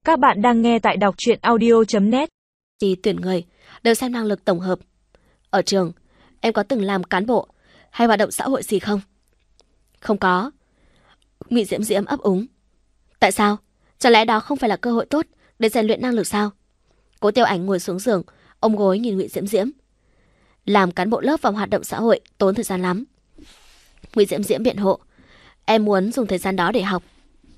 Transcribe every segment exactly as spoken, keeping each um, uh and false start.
Các bạn đang nghe tại đọc truyện audio chấm net. Chỉ tuyển người đều xem năng lực tổng hợp. Ở trường, em có từng làm cán bộ hay hoạt động xã hội gì không? Không có. Ngụy Diễm Diễm ấp úng. Tại sao? Chẳng lẽ đó không phải là cơ hội tốt để rèn luyện năng lực sao? Cố Tiêu Ảnh ngồi xuống giường, ôm gối nhìn Ngụy Diễm Diễm. Làm cán bộ lớp và hoạt động xã hội tốn thời gian lắm. Ngụy Diễm Diễm biện hộ. Em muốn dùng thời gian đó để học.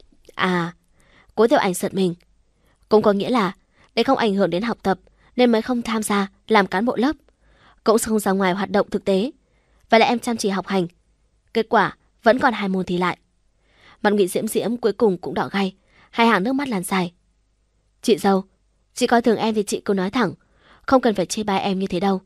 À, Cố Tiêu Ảnh giật mình. Cũng có nghĩa là để không ảnh hưởng đến học tập nên mới không tham gia làm cán bộ lớp, cũng không ra ngoài hoạt động thực tế. Vậy là em chăm chỉ học hành. Kết quả vẫn còn hai môn thi lại. Mặt Ngụy Diễm Diễm cuối cùng cũng đỏ gay, hai hàng nước mắt lăn dài. Chị dâu, chị coi thường em thì chị cứ nói thẳng, không cần phải chê bai em như thế đâu.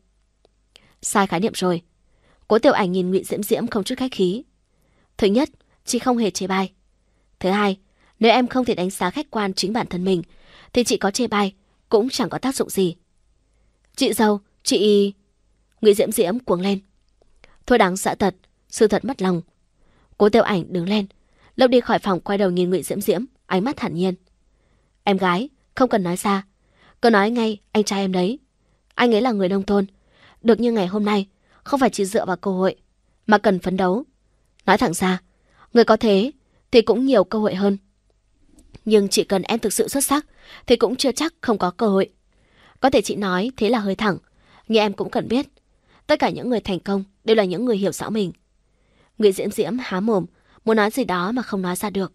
Sai khái niệm rồi. Cố Tiểu Ảnh nhìn Ngụy Diễm Diễm không chút khách khí. Thứ nhất, chị không hề chê bai. Thứ hai, nếu em không thể đánh giá khách quan chính bản thân mình thì chị có chê bai cũng chẳng có tác dụng gì. Chị dâu, chị... Ngụy Diễm Diễm cuống lên. Thôi đáng dã tật, sự thật mất lòng. Cố Tiêu Ảnh đứng lên, lướt đi khỏi phòng, quay đầu nhìn Ngụy Diễm Diễm, ánh mắt thản nhiên. Em gái, không cần nói xa, cứ nói ngay anh trai em đấy. Anh ấy là người nông thôn, được như ngày hôm nay không phải chỉ dựa vào cơ hội mà cần phấn đấu. Nói thẳng ra, người có thế thì cũng nhiều cơ hội hơn. Nhưng chỉ cần em thực sự xuất sắc thì cũng chưa chắc không có cơ hội. Có thể chị nói thế là hơi thẳng, nhưng em cũng cần biết, tất cả những người thành công đều là những người hiểu rõ mình. Ngụy Diễm Diễm há mồm, muốn nói gì đó mà không nói ra được.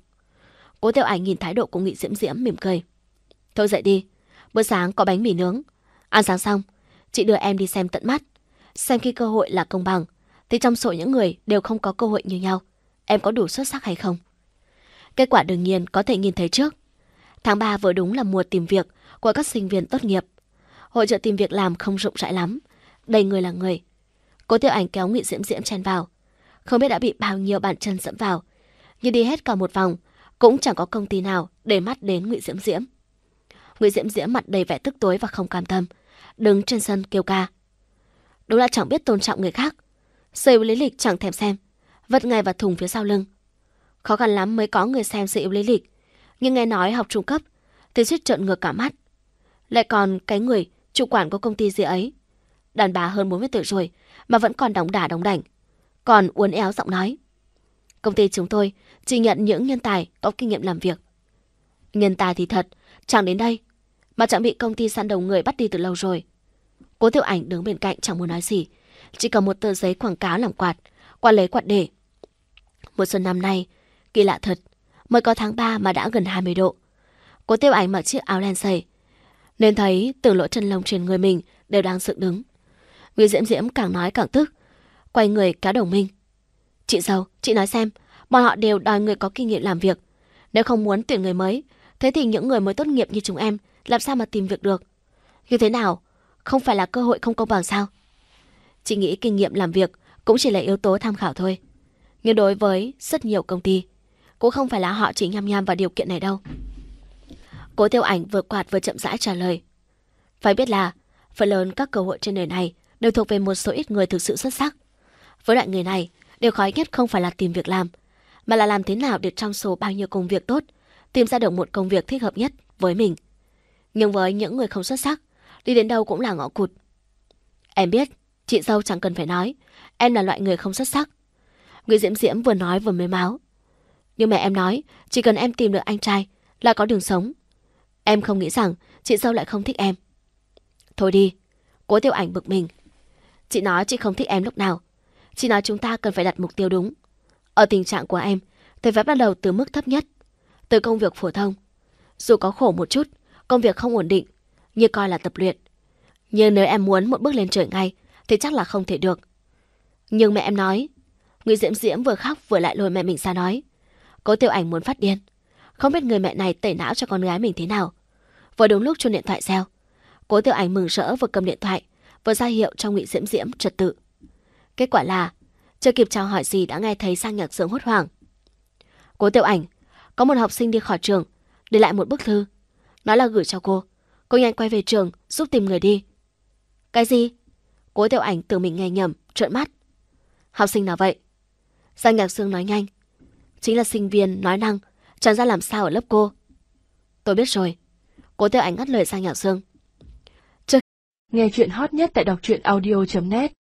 Cố Tiêu Ảnh nhìn thái độ của Ngụy Diễm Diễm mỉm cười. Thôi dậy đi, bữa sáng có bánh mì nướng. Ăn sáng xong, chị đưa em đi xem tận mắt. Xem khi cơ hội là công bằng thì trong số những người đều không có cơ hội như nhau, em có đủ xuất sắc hay không? Kết quả đương nhiên có thể nhìn thấy trước. Tháng ba vừa đúng là mùa tìm việc của các sinh viên tốt nghiệp. Hội chợ tìm việc làm không rộng rãi lắm, đầy người là người. Cố Tiêu Ảnh kéo Ngụy Diễm Diễm chen vào. Không biết đã bị bao nhiêu bàn chân dẫm vào, nhưng đi hết cả một vòng cũng chẳng có công ty nào để mắt đến Ngụy Diễm Diễm. Ngụy Diễm Diễm mặt đầy vẻ tức tối và không cam tâm, đứng trên sân kêu ca. Đúng là chẳng biết tôn trọng người khác, sự yếu lý lịch chẳng thèm xem, vất ngay vào thùng phía sau lưng. Khó khăn lắm mới có người xem sự yếu lý lịch, nhưng nghe nói học trung cấp thì suýt trợn ngược cả mắt. Lại còn cái người chủ quản của công ty gì ấy, đàn bà hơn bốn mươi tuổi rồi mà vẫn còn đóng đả đóng đảnh, còn uốn éo giọng nói. Công ty chúng tôi chỉ nhận những nhân tài có kinh nghiệm làm việc. Nhân tài thì thật, chẳng đến đây mà chẳng bị công ty săn đầu người bắt đi từ lâu rồi. Cố Tiểu Ảnh đứng bên cạnh chẳng muốn nói gì, chỉ cầm một tờ giấy quảng cáo làm quạt, qua lấy quạt để. Mùa xuân năm nay kỳ lạ thật, mới có tháng ba mà đã gần hai mươi độ. Cố Tiêu Ảnh mặc chiếc áo len dày nên thấy từng lỗ chân lông trên người mình đều đang dựng đứng. Ngụy Diễm Diễm càng nói càng tức, quay người kéo Đồng Minh. Chị dâu, chị nói xem, bọn họ đều đòi người có kinh nghiệm làm việc. Nếu không muốn tuyển người mới, thế thì những người mới tốt nghiệp như chúng em làm sao mà tìm việc được? Như thế nào? Không phải là cơ hội không công bằng sao? Chị nghĩ kinh nghiệm làm việc cũng chỉ là yếu tố tham khảo thôi. Nhưng đối với rất nhiều công ty, cũng không phải là họ chỉ nhăm nhăm vào điều kiện này đâu. Cố Tiêu Ảnh vừa quạt vừa chậm rãi trả lời. Phải biết là phần lớn các cơ hội trên đời này đều thuộc về một số ít người thực sự xuất sắc. Với loại người này, điều khó nhất không phải là tìm việc làm, mà là làm thế nào để trong số bao nhiêu công việc tốt tìm ra được một công việc thích hợp nhất với mình. Nhưng với những người không xuất sắc, đi đến đâu cũng là ngõ cụt. Em biết, chị dâu chẳng cần phải nói, em là loại người không xuất sắc. Ngụy Diễm Diễm vừa nói vừa mếu máo. Nhưng mà em nói, chỉ cần em tìm được anh trai là có đường sống. Em không nghĩ rằng chị dâu lại không thích em. Thôi đi, Cố Tiêu Ảnh bực mình. Chị nói chị không thích em lúc nào? Chị nói chúng ta cần phải đặt mục tiêu đúng. Ở tình trạng của em thì phải bắt đầu từ mức thấp nhất, từ công việc phổ thông. Dù có khổ một chút, công việc không ổn định, như coi là tập luyện. Nhưng nếu em muốn một bước lên trời ngay thì chắc là không thể được. Nhưng mẹ em nói. Ngụy Diễm Diễm vừa khóc vừa lại lôi mẹ mình ra nói. Cố Tiêu Ảnh muốn phát điên, không biết người mẹ này tẩy não cho con gái mình thế nào. Vừa đúng lúc chuông điện thoại reo, Cố Tiêu Ảnh mừng rỡ vừa cầm điện thoại vừa ra hiệu cho Ngụy Diễm Diễm trật tự. Kết quả là chưa kịp chào hỏi gì đã nghe thấy Sang Nhạc Sướng hốt hoảng. Cố Tiêu Ảnh, có một học sinh đi khỏi trường để lại một bức thư, nói là gửi cho cô. Cô nhanh quay về trường giúp tìm người đi. Cái gì? Cố Tiêu Ảnh tưởng mình nghe nhầm, trợn mắt. Học sinh nào vậy? Sang Nhạc Sướng nói nhanh. Chính là sinh viên nói năng chẳng ra làm sao ở lớp cô. Tôi biết rồi. Cố Tiểu Ánh ngắt lời Giang Nhạc Dương. Nghe chuyện hot nhất tại đọc truyện audio chấm net